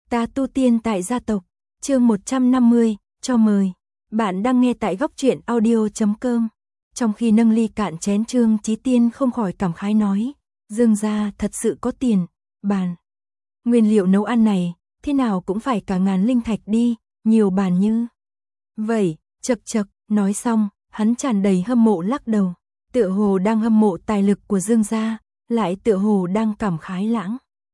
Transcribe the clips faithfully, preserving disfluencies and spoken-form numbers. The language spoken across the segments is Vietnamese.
Ta tu tiên tại gia tộc, chương một trăm năm mươi, cho mời. Bạn đang nghe tại góc truyện audio chấm com. Trong khi nâng ly cạn chén, Trương Chí Tiên không khỏi cảm khái nói, Dương gia thật sự có tiền, bàn. Nguyên liệu nấu ăn này, thế nào cũng phải cả ngàn linh thạch đi, nhiều bàn như vậy. Chậc chậc, nói xong, hắn tràn đầy hâm mộ lắc đầu, tựa hồ đang hâm mộ tài lực của Dương gia, lại tựa hồ đang cảm khái lãng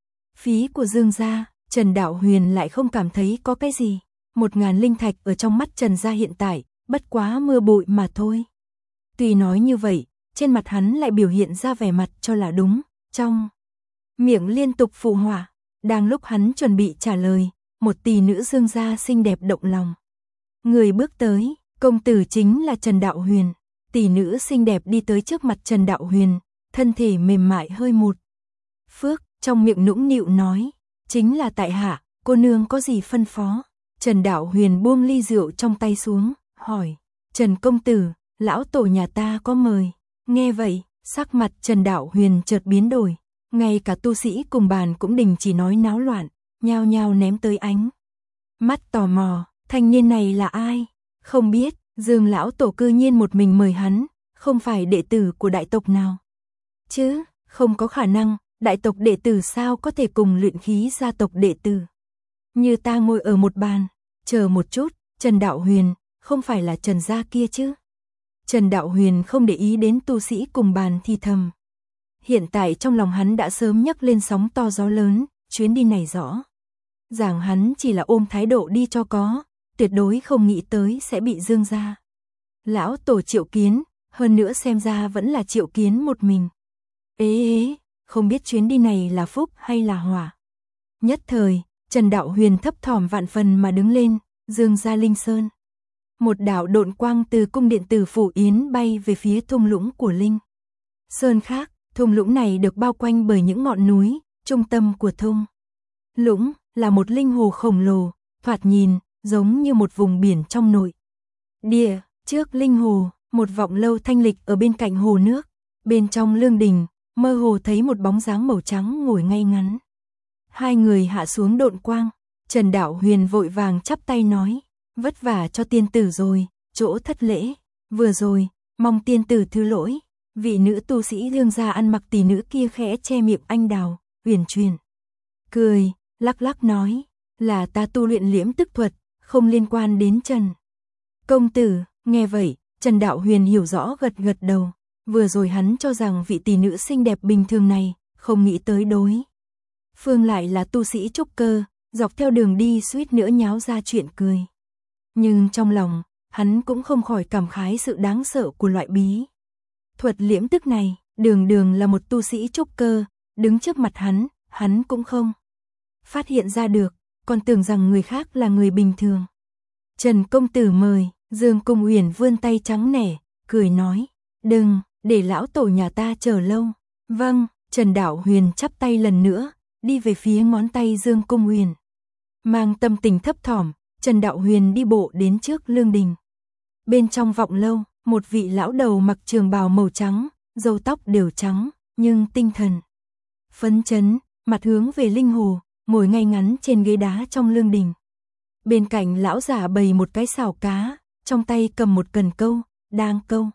phí của Dương gia. Trần Đạo Huyền lại không cảm thấy có cái gì, một ngàn linh thạch ở trong mắt Trần gia hiện tại, bất quá mưa bụi mà thôi. Tuy nói như vậy, trên mặt hắn lại biểu hiện ra vẻ mặt cho là đúng, trong miệng liên tục phụ họa. Đang lúc hắn chuẩn bị trả lời, một tỷ nữ Dương gia xinh đẹp động lòng. Người bước tới, công tử chính là Trần Đạo Huyền. Tỷ nữ xinh đẹp đi tới trước mặt Trần Đạo Huyền, thân thể mềm mại hơi một phước, trong miệng nũng nịu nói, chính là tại hạ, cô nương có gì phân phó? Trần Đạo Huyền buông ly rượu trong tay xuống, hỏi, Trần công tử, lão tổ nhà ta có mời. Nghe vậy, sắc mặt Trần Đạo Huyền chợt biến đổi, ngay cả tu sĩ cùng bàn cũng đình chỉ nói náo loạn, nhao nhao ném tới ánh mắt tò mò, thanh niên này là ai? Không biết, Dương lão tổ cư nhiên một mình mời hắn, không phải đệ tử của đại tộc nào chứ? Không có khả năng, đại tộc đệ tử sao có thể cùng luyện khí gia tộc đệ tử như ta ngồi ở một bàn? Chờ một chút, Trần Đạo Huyền, không phải là Trần gia kia chứ? Trần Đạo Huyền không để ý đến tu sĩ cùng bàn thì thầm. Hiện tại trong lòng hắn đã sớm nhấc lên sóng to gió lớn, chuyến đi này rõ ràng hắn chỉ là ôm thái độ đi cho có, tuyệt đối không nghĩ tới sẽ bị Dương gia lão tổ triệu kiến, hơn nữa xem ra vẫn là triệu kiến một mình. Ế ế, không biết chuyến đi này là phúc hay là hỏa. Nhất thời, Trần Đạo Huyền thấp thỏm vạn phần mà đứng lên, Dương gia Linh Sơn. Một đạo độn quang từ cung điện Tử Phủ Yến bay về phía thung lũng của Linh Sơn khác. Thung lũng này được bao quanh bởi những ngọn núi, trung tâm của thung lũng là một linh hồ khổng lồ, thoạt nhìn giống như một vùng biển trong nội địa. Trước linh hồ, một vọng lâu thanh lịch ở bên cạnh hồ nước, bên trong lương đình, mơ hồ thấy một bóng dáng màu trắng ngồi ngay ngắn. Hai người hạ xuống độn quang, Trần Đạo Huyền vội vàng chắp tay nói, vất vả cho tiên tử rồi, chỗ thất lễ, vừa rồi, mong tiên tử thứ lỗi. Vị nữ tu sĩ Dương gia ăn mặc tỷ nữ kia khẽ che miệng anh đào, uyển chuyển cười, lắc lắc nói, là ta tu luyện liễm tức thuật, không liên quan đến Trần công tử. Nghe vậy, Trần Đạo Huyền hiểu rõ gật gật đầu, vừa rồi hắn cho rằng vị tỷ nữ xinh đẹp bình thường này, không nghĩ tới đối phương lại là tu sĩ trúc cơ, dọc theo đường đi suýt nữa nháo ra chuyện cười. Nhưng trong lòng, hắn cũng không khỏi cảm khái sự đáng sợ của loại bí thuật liễm tức này. Đường đường là một tu sĩ trúc cơ, đứng trước mặt hắn, hắn cũng không phát hiện ra được, còn tưởng rằng người khác là người bình thường. Trần công tử mời. Dương Cung Uyển vươn tay trắng nẻ, cười nói, đừng, để lão tổ nhà ta chờ lâu. Vâng. Trần Đạo Huyền chắp tay lần nữa, đi về phía ngón tay Dương Cung Uyển. Mang tâm tình thấp thỏm, Trần Đạo Huyền đi bộ đến trước lương đình. Bên trong vọng lâu, một vị lão đầu mặc trường bào màu trắng, râu tóc đều trắng, nhưng tinh thần phấn chấn, mặt hướng về linh hồ, ngồi ngay ngắn trên ghế đá trong lương đình. Bên cạnh lão giả bày một cái xào cá, trong tay cầm một cần câu, đang câu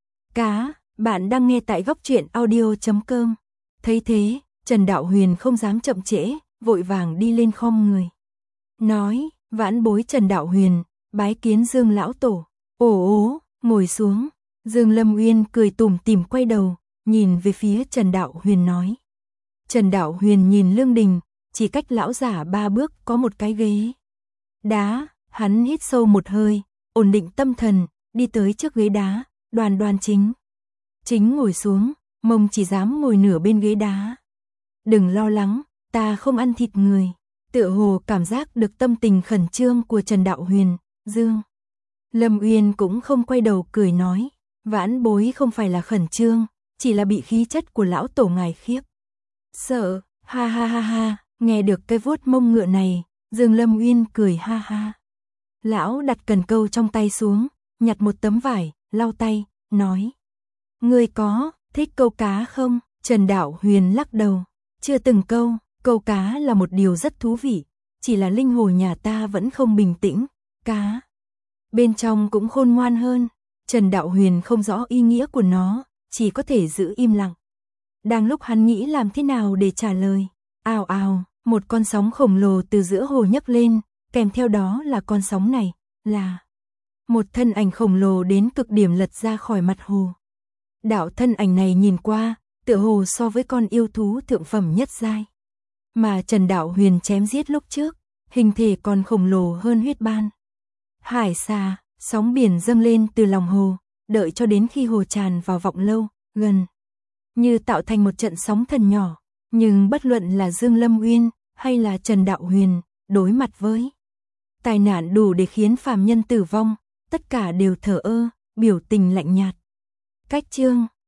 cá. Bạn đang nghe tại góc truyện audio chấm com. Thấy thế, Trần Đạo Huyền không dám chậm trễ, vội vàng đi lên khom người, nói, vãn bối Trần Đạo Huyền, bái kiến Dương lão tổ. Ồ ố, ngồi xuống. Dương Lâm Uyên cười tủm tỉm quay đầu, nhìn về phía Trần Đạo Huyền nói. Trần Đạo Huyền nhìn lương đình, chỉ cách lão giả ba bước có một cái ghế đá, hắn hít sâu một hơi, ổn định tâm thần, đi tới trước ghế đá, đoan đoan chính chính ngồi xuống, mông chỉ dám ngồi nửa bên ghế đá. Đừng lo lắng, ta không ăn thịt người. Tựa hồ cảm giác được tâm tình khẩn trương của Trần Đạo Huyền, Dương Lâm Uyên cũng không quay đầu cười nói, vãn bối không phải là khẩn trương, chỉ là bị khí chất của lão tổ ngài khiếp sợ. Ha ha ha ha. Nghe được cái vuốt mông ngựa này, Dương Lâm Uyên cười ha ha. Lão đặt cần câu trong tay xuống, nhặt một tấm vải, lau tay, nói, ngươi có thích câu cá không? Trần Đạo Huyền lắc đầu, chưa từng câu. Câu cá là một điều rất thú vị, chỉ là linh hồ nhà ta vẫn không bình tĩnh, cá bên trong cũng khôn ngoan hơn. Trần Đạo Huyền không rõ ý nghĩa của nó, chỉ có thể giữ im lặng. Đang lúc hắn nghĩ làm thế nào để trả lời, ào ào, một con sóng khổng lồ từ giữa hồ nhấc lên, kèm theo đó là con sóng này, là một thân ảnh khổng lồ đến cực điểm lật ra khỏi mặt hồ. Đạo thân ảnh này nhìn qua, tựa hồ so với con yêu thú thượng phẩm nhất giai mà Trần Đạo Huyền chém giết lúc trước, hình thể còn khổng lồ hơn huyết ban. Hải xà, sóng biển dâng lên từ lòng hồ, đợi cho đến khi hồ tràn vào vọng lâu, gần như tạo thành một trận sóng thần nhỏ, nhưng bất luận là Dương Lâm Uyên hay là Trần Đạo Huyền, đối mặt với tai nạn đủ để khiến phàm nhân tử vong, tất cả đều thờ ơ, biểu tình lạnh nhạt. Cách chương